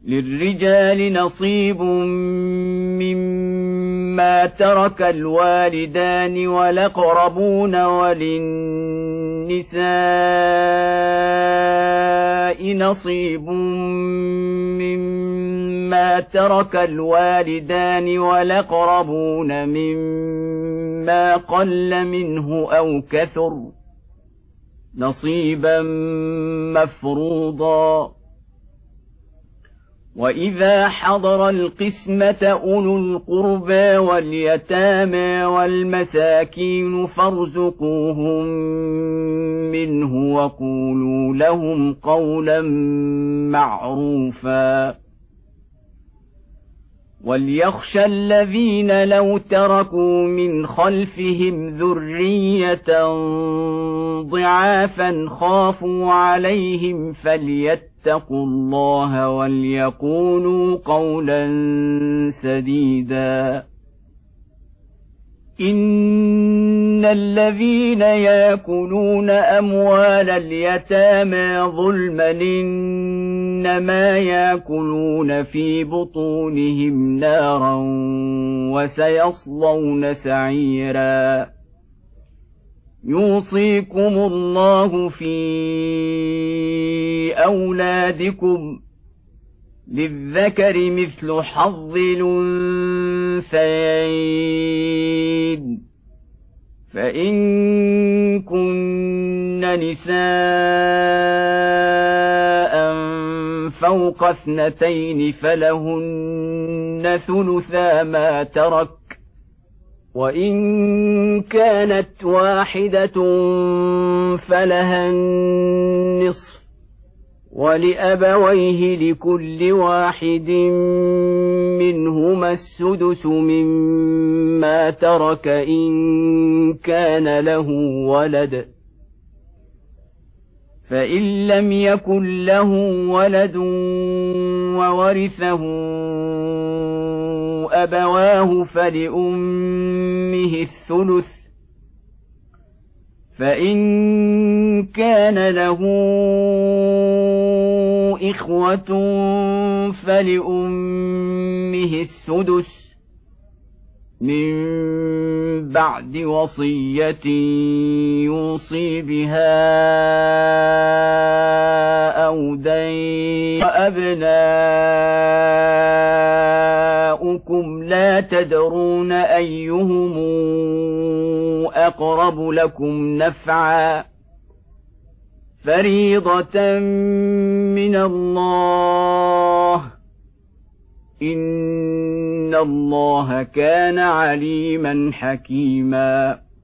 للرجال نصيب مما ترك الوالدان والأقربون وللنساء نصيب مما ترك الوالدان والأقربون مما قل منه أو كثر نصيبا مفروضا. وإذا حضر القسمة أولو القربى واليتامى والمساكين فارزقوهم منه وقولوا لهم قولا معروفا. وليخشى الذين لو تركوا من خلفهم ذرية ضعافا خافوا عليهم فليتقوا الله وليقولوا قولا سديدا. إن الذين يأكلون أموال اليتامى ظلما إنما يأكلون في بطونهم نارا وسيصلون سعيرا. يوصيكم الله في أولادكم للذكر مثل حظ الأنثيين فإن كن نساء فوق 2 فلهن ثلثا ما ترك وإن كانت واحدة فلها النصف ولأبويه لكل واحد منهما السدس مما ترك إن كان له ولد فإن لم يكن له ولد وورثه أبواه فلأمه الثلث فإن كان له إخوة فلأمه السدس من بعد وصية يوصي بها أو دين. وأبناؤكم لا تدرون أيهم أقرب لكم نفعا فريضة من الله إن الله كان عليما حكيما.